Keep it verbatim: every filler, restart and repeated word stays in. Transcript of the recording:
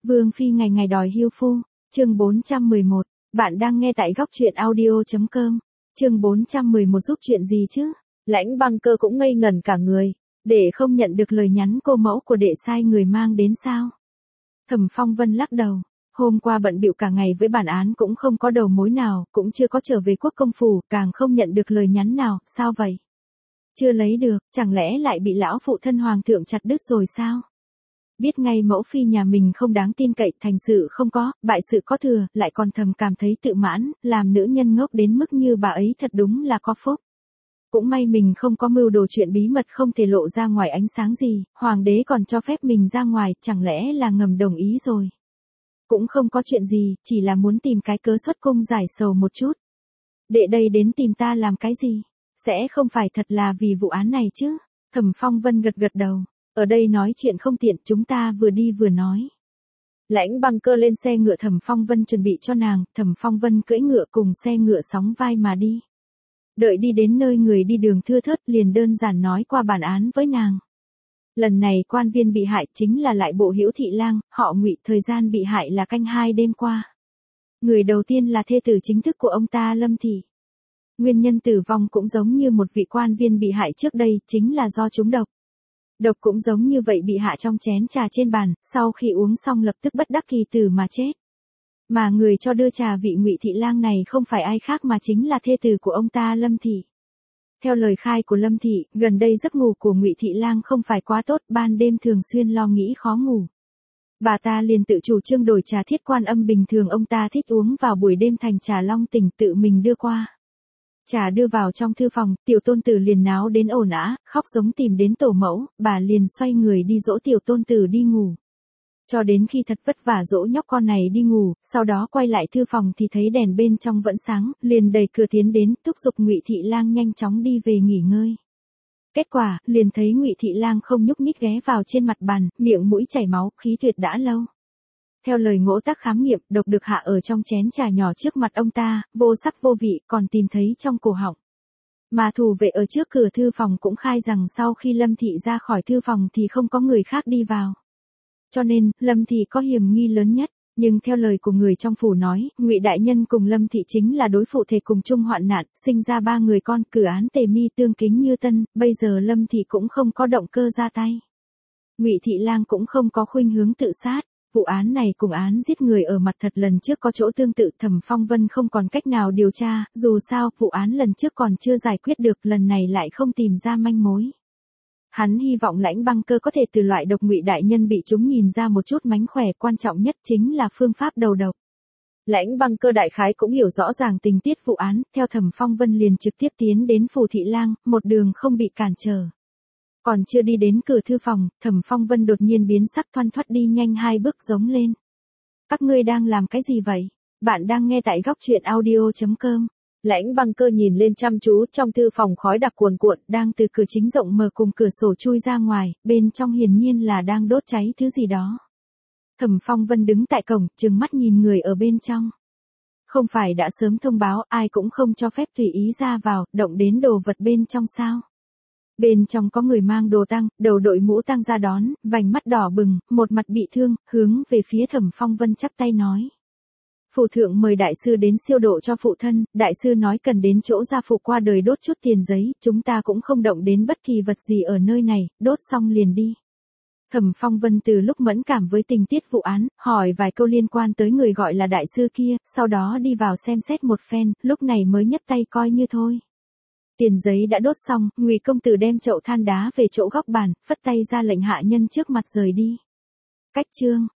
Vương phi ngày ngày đòi hưu phu, chương bốn trăm mười một, bạn đang nghe tại góc truyện audio.com, chương bốn trăm mười một giúp chuyện gì chứ? Lãnh Băng Cơ cũng ngây ngẩn cả người, để không nhận được lời nhắn cô mẫu của đệ sai người mang đến sao? Thẩm Phong Vân lắc đầu, hôm qua bận bịu cả ngày với bản án cũng không có đầu mối nào, cũng chưa có trở về quốc công phủ, càng không nhận được lời nhắn nào, sao vậy? Chưa lấy được, chẳng lẽ lại bị lão phụ thân hoàng thượng chặt đứt rồi sao? Biết ngay mẫu phi nhà mình không đáng tin cậy, thành sự không có, bại sự có thừa, lại còn thầm cảm thấy tự mãn, làm nữ nhân ngốc đến mức như bà ấy thật đúng là có phúc. Cũng may mình không có mưu đồ chuyện bí mật không thể lộ ra ngoài ánh sáng gì, hoàng đế còn cho phép mình ra ngoài, chẳng lẽ là ngầm đồng ý rồi. Cũng không có chuyện gì, chỉ là muốn tìm cái cớ xuất cung giải sầu một chút. Đệ đây đến tìm ta làm cái gì? Sẽ không phải thật là vì vụ án này chứ? Thẩm Phong Vân gật gật đầu. Ở đây nói chuyện không tiện, chúng ta vừa đi vừa nói. Lãnh Băng Cơ lên xe ngựa Thẩm Phong Vân chuẩn bị cho nàng, Thẩm Phong Vân cưỡi ngựa cùng xe ngựa sóng vai mà đi. Đợi đi đến nơi người đi đường thưa thớt liền đơn giản nói qua bản án với nàng. Lần này quan viên bị hại chính là lại bộ Hữu Thị Lang, họ Ngụy, thời gian bị hại là canh hai đêm qua. Người đầu tiên là thê tử chính thức của ông ta Lâm Thị. Nguyên nhân tử vong cũng giống như một vị quan viên bị hại trước đây, chính là do trúng độc. Độc cũng giống như vậy bị hạ trong chén trà trên bàn, sau khi uống xong lập tức bất đắc kỳ tử mà chết. Mà người cho đưa trà vị Ngụy Thị Lang này không phải ai khác mà chính là thê tử của ông ta Lâm Thị. Theo lời khai của Lâm Thị, gần đây giấc ngủ của Ngụy Thị Lang không phải quá tốt, ban đêm thường xuyên lo nghĩ khó ngủ. Bà ta liền tự chủ trương đổi trà Thiết Quan Âm bình thường ông ta thích uống vào buổi đêm thành trà Long Tỉnh tự mình đưa qua. Trà đưa vào trong thư phòng, tiểu tôn tử liền náo đến ồn ào, khóc giống tìm đến tổ mẫu, bà liền xoay người đi dỗ tiểu tôn tử đi ngủ. Cho đến khi thật vất vả dỗ nhóc con này đi ngủ, sau đó quay lại thư phòng thì thấy đèn bên trong vẫn sáng, liền đẩy cửa tiến đến, thúc giục Ngụy Thị Lang nhanh chóng đi về nghỉ ngơi. Kết quả, liền thấy Ngụy Thị Lang không nhúc nhích ghé vào trên mặt bàn, miệng mũi chảy máu, khí tuyệt đã lâu. Theo lời ngỗ tác khám nghiệm, độc được hạ ở trong chén trà nhỏ trước mặt ông ta, vô sắc vô vị, còn tìm thấy trong cổ họng. Mà thủ vệ ở trước cửa thư phòng cũng khai rằng sau khi Lâm Thị ra khỏi thư phòng thì không có người khác đi vào. Cho nên, Lâm Thị có hiểm nghi lớn nhất, nhưng theo lời của người trong phủ nói, Ngụy đại nhân cùng Lâm Thị chính là đối phụ thể cùng chung hoạn nạn, sinh ra ba người con, cử án tề mi tương kính như tân, bây giờ Lâm Thị cũng không có động cơ ra tay. Ngụy Thị Lang cũng không có khuynh hướng tự sát. Vụ án này cùng án giết người ở mặt thật lần trước có chỗ tương tự, Thẩm Phong Vân không còn cách nào điều tra, dù sao, vụ án lần trước còn chưa giải quyết được, lần này lại không tìm ra manh mối. Hắn hy vọng Lãnh Băng Cơ có thể từ loại độc Ngụy đại nhân bị chúng nhìn ra một chút mánh khỏe, quan trọng nhất chính là phương pháp đầu độc. Lãnh Băng Cơ đại khái cũng hiểu rõ ràng tình tiết vụ án, theo Thẩm Phong Vân liền trực tiếp tiến đến phủ Thị Lang, một đường không bị cản trở. Còn chưa đi đến cửa thư phòng, Thẩm Phong Vân đột nhiên biến sắc, thoăn thoắt đi nhanh hai bước giống lên. Các ngươi đang làm cái gì vậy? Bạn đang nghe tại góc truyện audio.com. Lãnh Băng Cơ nhìn lên chăm chú, trong thư phòng khói đặc cuồn cuộn, đang từ cửa chính rộng mở cùng cửa sổ chui ra ngoài, bên trong hiển nhiên là đang đốt cháy thứ gì đó. Thẩm Phong Vân đứng tại cổng, trừng mắt nhìn người ở bên trong. Không phải đã sớm thông báo, ai cũng không cho phép tùy ý ra vào, động đến đồ vật bên trong sao? Bên trong có người mang đồ tang, đầu đội mũ tang ra đón, vành mắt đỏ bừng, một mặt bị thương, hướng về phía Thẩm Phong Vân chắp tay nói. Phủ thượng mời đại sư đến siêu độ cho phụ thân, đại sư nói cần đến chỗ gia phụ qua đời đốt chút tiền giấy, chúng ta cũng không động đến bất kỳ vật gì ở nơi này, đốt xong liền đi. Thẩm Phong Vân từ lúc mẫn cảm với tình tiết vụ án, hỏi vài câu liên quan tới người gọi là đại sư kia, sau đó đi vào xem xét một phen, lúc này mới nhấc tay coi như thôi. Tiền giấy đã đốt xong, Ngụy công tử đem chậu than đá về chỗ góc bàn, phất tay ra lệnh hạ nhân trước mặt rời đi. Cách chương,